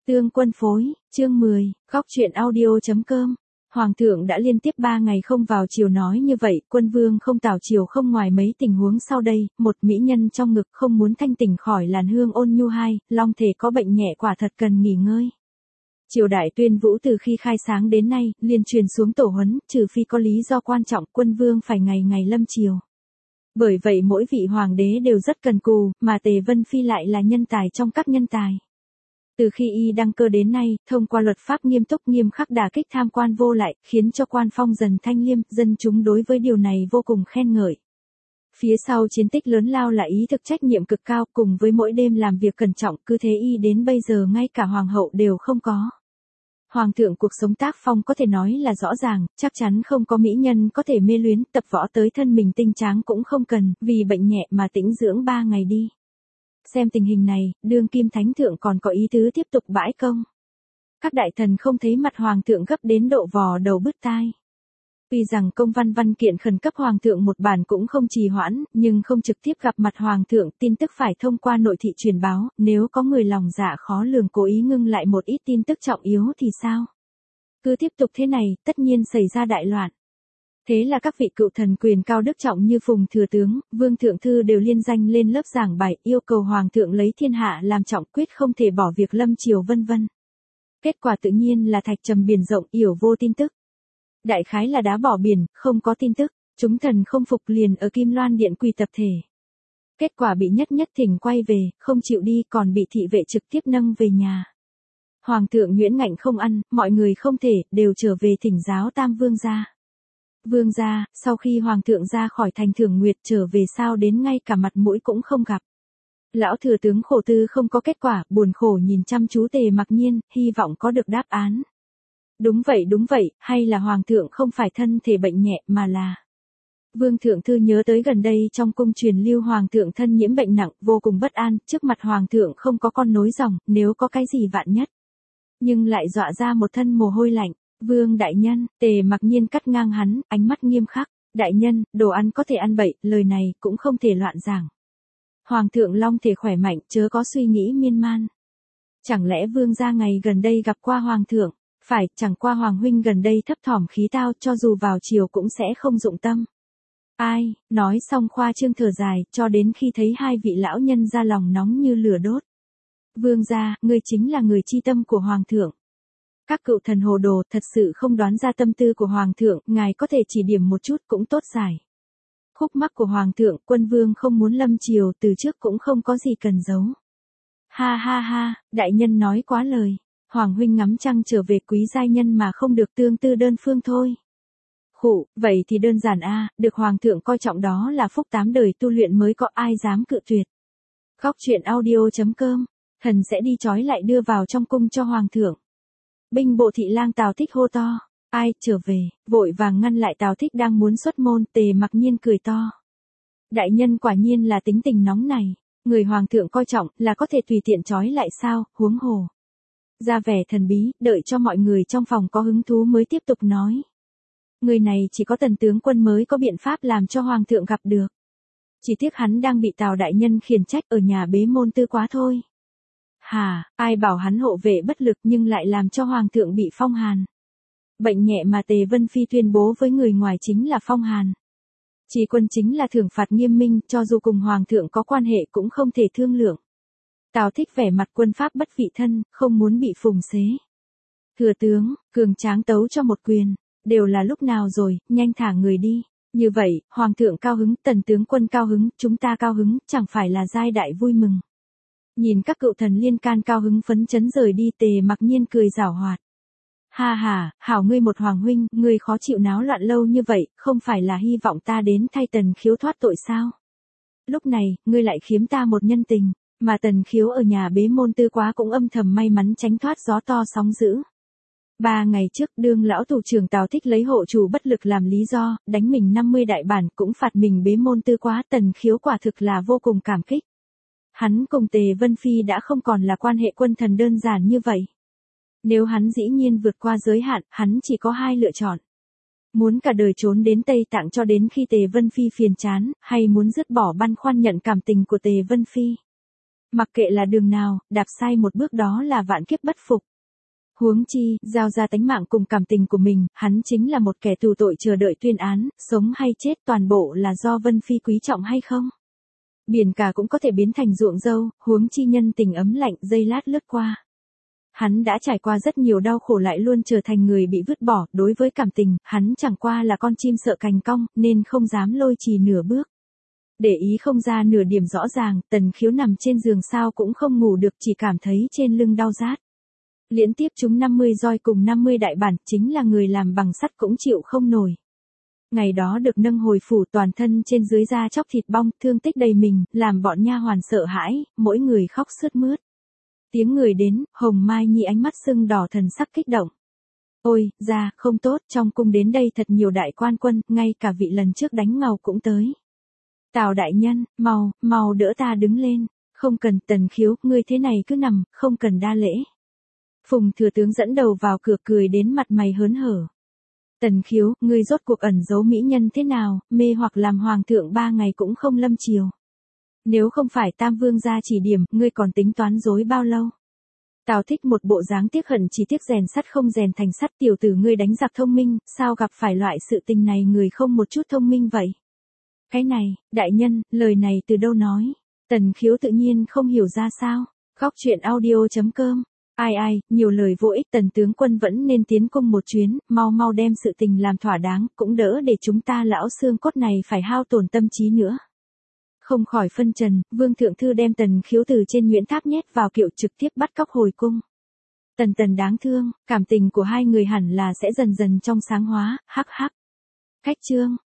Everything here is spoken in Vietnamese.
Tương quân phối, chương 10, góc truyện audio.com. Hoàng thượng đã liên tiếp 3 ngày không vào triều nói như vậy, quân vương không tảo triều không ngoài mấy tình huống sau đây, một mỹ nhân trong ngực không muốn thanh tỉnh khỏi làn hương ôn nhu, hai, long thể có bệnh nhẹ quả thật cần nghỉ ngơi. Triều đại Tuyên Vũ từ khi khai sáng đến nay, liền truyền xuống tổ huấn, trừ phi có lý do quan trọng, quân vương phải ngày ngày lâm triều. Bởi vậy mỗi vị hoàng đế đều rất cần cù, mà Tề Vân Phi lại là nhân tài trong các nhân tài. Từ khi y đăng cơ đến nay, thông qua luật pháp nghiêm túc nghiêm khắc đả kích tham quan vô lại, khiến cho quan phong dần thanh liêm, dân chúng đối với điều này vô cùng khen ngợi. Phía sau chiến tích lớn lao là ý thức trách nhiệm cực cao, cùng với mỗi đêm làm việc cẩn trọng, cứ thế y đến bây giờ ngay cả hoàng hậu đều không có. Hoàng thượng cuộc sống tác phong có thể nói là rõ ràng, chắc chắn không có mỹ nhân có thể mê luyến, tập võ tới thân mình tinh tráng cũng không cần, vì bệnh nhẹ mà tĩnh dưỡng 3 ngày đi. Xem tình hình này, đương kim thánh thượng còn có ý tứ tiếp tục bãi công. Các đại thần không thấy mặt hoàng thượng gấp đến độ vò đầu bứt tai. Tuy rằng công văn kiện khẩn cấp hoàng thượng một bản cũng không trì hoãn, nhưng không trực tiếp gặp mặt hoàng thượng, tin tức phải thông qua nội thị truyền báo, nếu có người lòng dạ khó lường cố ý ngưng lại một ít tin tức trọng yếu thì sao? Cứ tiếp tục thế này, tất nhiên xảy ra đại loạn. Thế là các vị cựu thần quyền cao đức trọng như Phùng Thừa Tướng, Vương Thượng Thư đều liên danh lên lớp giảng bài, yêu cầu Hoàng thượng lấy thiên hạ làm trọng, quyết không thể bỏ việc lâm triều vân vân. Kết quả tự nhiên là thạch trầm biển rộng, yểu vô tin tức. Đại khái là đá bỏ biển, không có tin tức, chúng thần không phục liền ở Kim Loan Điện quỳ tập thể. Kết quả bị nhất thỉnh quay về, không chịu đi còn bị thị vệ trực tiếp nâng về nhà. Hoàng thượng nhuyễn ngạnh không ăn, mọi người không thể, đều trở về thỉnh giáo Tam Vương gia. Vương gia, sau khi hoàng thượng ra khỏi thành Thưởng Nguyệt trở về sao đến ngay cả mặt mũi cũng không gặp. Lão thừa tướng khổ tư không có kết quả, buồn khổ nhìn chăm chú Tề Mặc Nhiên, hy vọng có được đáp án. Đúng vậy, hay là hoàng thượng không phải thân thể bệnh nhẹ mà là... Vương Thượng Thư nhớ tới gần đây trong cung truyền lưu hoàng thượng thân nhiễm bệnh nặng, vô cùng bất an, trước mặt hoàng thượng không có con nối dòng, nếu có cái gì vạn nhất. Nhưng lại dọa ra một thân mồ hôi lạnh. Vương đại nhân, Tề Mặc Nhiên cắt ngang hắn, ánh mắt nghiêm khắc. Đại nhân, đồ ăn có thể ăn bậy, lời này cũng không thể loạn giảng. Hoàng thượng long thể khỏe mạnh, chớ có suy nghĩ miên man. Chẳng lẽ vương gia ngày gần đây gặp qua hoàng thượng? Phải, chẳng qua hoàng huynh gần đây thấp thỏm khí tao, cho dù vào chiều cũng sẽ không dụng tâm. Ai, nói xong khoa trương thở dài, cho đến khi thấy hai vị lão nhân ra lòng nóng như lửa đốt. Vương gia, ngươi chính là người chi tâm của hoàng thượng. Các cựu thần hồ đồ thật sự không đoán ra tâm tư của hoàng thượng, ngài có thể chỉ điểm một chút cũng tốt giải. Khúc mắc của hoàng thượng, quân vương không muốn lâm triều, từ trước cũng không có gì cần giấu. Ha, đại nhân nói quá lời. Hoàng huynh ngắm trăng trở về quý giai nhân mà không được tương tư đơn phương thôi. Khụ, vậy thì đơn giản được hoàng thượng coi trọng đó là phúc 8 đời tu luyện mới có ai dám cự tuyệt. Góc truyện audio.com, thần sẽ đi trói lại đưa vào trong cung cho hoàng thượng. Binh bộ thị lang Tào Thích hô to, ai trở về, vội vàng ngăn lại Tào Thích đang muốn xuất môn. Tề Mặc Nhiên cười to. Đại nhân quả nhiên là tính tình nóng này, người hoàng thượng coi trọng là có thể tùy tiện trói lại sao, huống hồ. Ra vẻ thần bí, đợi cho mọi người trong phòng có hứng thú mới tiếp tục nói. Người này chỉ có Tần tướng quân mới có biện pháp làm cho hoàng thượng gặp được. Chỉ tiếc hắn đang bị Tào đại nhân khiển trách ở nhà bế môn tư quá thôi. Hà, ai bảo hắn hộ vệ bất lực nhưng lại làm cho hoàng thượng bị phong hàn. Bệnh nhẹ mà Tề Vân Phi tuyên bố với người ngoài chính là phong hàn. Chỉ quân chính là thưởng phạt nghiêm minh, cho dù cùng hoàng thượng có quan hệ cũng không thể thương lượng. Tào Thích vẻ mặt quân pháp bất vị thân, không muốn bị phùng xế. Thừa tướng, cường tráng tấu cho một quyền, đều là lúc nào rồi, nhanh thả người đi. Như vậy, hoàng thượng cao hứng, Tần tướng quân cao hứng, chúng ta cao hứng, chẳng phải là giai đại vui mừng. Nhìn các cựu thần liên can cao hứng phấn chấn rời đi, Tề Mặc Nhiên cười giảo hoạt. Ha, hảo ngươi một hoàng huynh, ngươi khó chịu náo loạn lâu như vậy, không phải là hy vọng ta đến thay Tần Khiếu thoát tội sao? Lúc này, ngươi lại khiếm ta một nhân tình, mà Tần Khiếu ở nhà bế môn tư quá cũng âm thầm may mắn tránh thoát gió to sóng dữ. 3 ngày trước, đương lão thủ trưởng Tào Thích lấy hộ chủ bất lực làm lý do, đánh mình 50 đại bản, cũng phạt mình bế môn tư quá. Tần Khiếu quả thực là vô cùng cảm kích. Hắn cùng Tề Vân Phi đã không còn là quan hệ quân thần đơn giản như vậy. Nếu hắn dĩ nhiên vượt qua giới hạn, hắn chỉ có 2 lựa chọn. Muốn cả đời trốn đến Tây Tạng cho đến khi Tề Vân Phi phiền chán, hay muốn dứt bỏ băn khoăn nhận cảm tình của Tề Vân Phi. Mặc kệ là đường nào, đạp sai một bước đó là vạn kiếp bất phục. Huống chi, giao ra tánh mạng cùng cảm tình của mình, hắn chính là một kẻ tù tội chờ đợi tuyên án, sống hay chết toàn bộ là do Vân Phi quý trọng hay không? Biển cả cũng có thể biến thành ruộng dâu, huống chi nhân tình ấm lạnh giây lát lướt qua. Hắn đã trải qua rất nhiều đau khổ lại luôn trở thành người bị vứt bỏ, đối với cảm tình, hắn chẳng qua là con chim sợ cành cong, nên không dám lôi trì nửa bước. Để ý không ra nửa điểm rõ ràng, Tần Khiếu nằm trên giường sao cũng không ngủ được, chỉ cảm thấy trên lưng đau rát. Liên tiếp trúng 50 roi cùng 50 đại bản, chính là người làm bằng sắt cũng chịu không nổi. Ngày đó được nâng hồi phủ, toàn thân trên dưới da chóc thịt bong, thương tích đầy mình, làm bọn nha hoàn sợ hãi, mỗi người khóc sướt mướt. Tiếng người đến, Hồng Mai Nhi ánh mắt sưng đỏ thần sắc kích động. Ôi, ra, không tốt, trong cung đến đây thật nhiều đại quan quân, ngay cả vị lần trước đánh ngầu cũng tới. Tào đại nhân, mau đỡ ta đứng lên, không cần. Tần Khiếu, ngươi thế này cứ nằm, không cần đa lễ. Phùng thừa tướng dẫn đầu vào cửa cười đến mặt mày hớn hở. Tần Khiếu, ngươi rốt cuộc ẩn giấu mỹ nhân thế nào, mê hoặc làm hoàng thượng 3 ngày cũng không lâm chiều. Nếu không phải Tam Vương gia chỉ điểm, ngươi còn tính toán dối bao lâu? Tào Thích một bộ dáng tiếc hận chỉ tiếc rèn sắt không rèn thành sắt, tiểu tử ngươi đánh giặc thông minh, sao gặp phải loại sự tình này người không một chút thông minh vậy? Cái này, đại nhân, lời này từ đâu nói? Tần Khiếu tự nhiên không hiểu ra sao. Góc truyện audio.com. Ai, nhiều lời vô ích, Tần tướng quân vẫn nên tiến cung một chuyến, mau đem sự tình làm thỏa đáng, cũng đỡ để chúng ta lão xương cốt này phải hao tổn tâm trí nữa. Không khỏi phân trần, Vương Thượng Thư đem Tần Khiếu từ trên Nguyễn Tháp nhét vào kiệu trực tiếp bắt cóc hồi cung. Tần đáng thương, cảm tình của hai người hẳn là sẽ dần dần trong sáng hóa, hắc. Khách chương.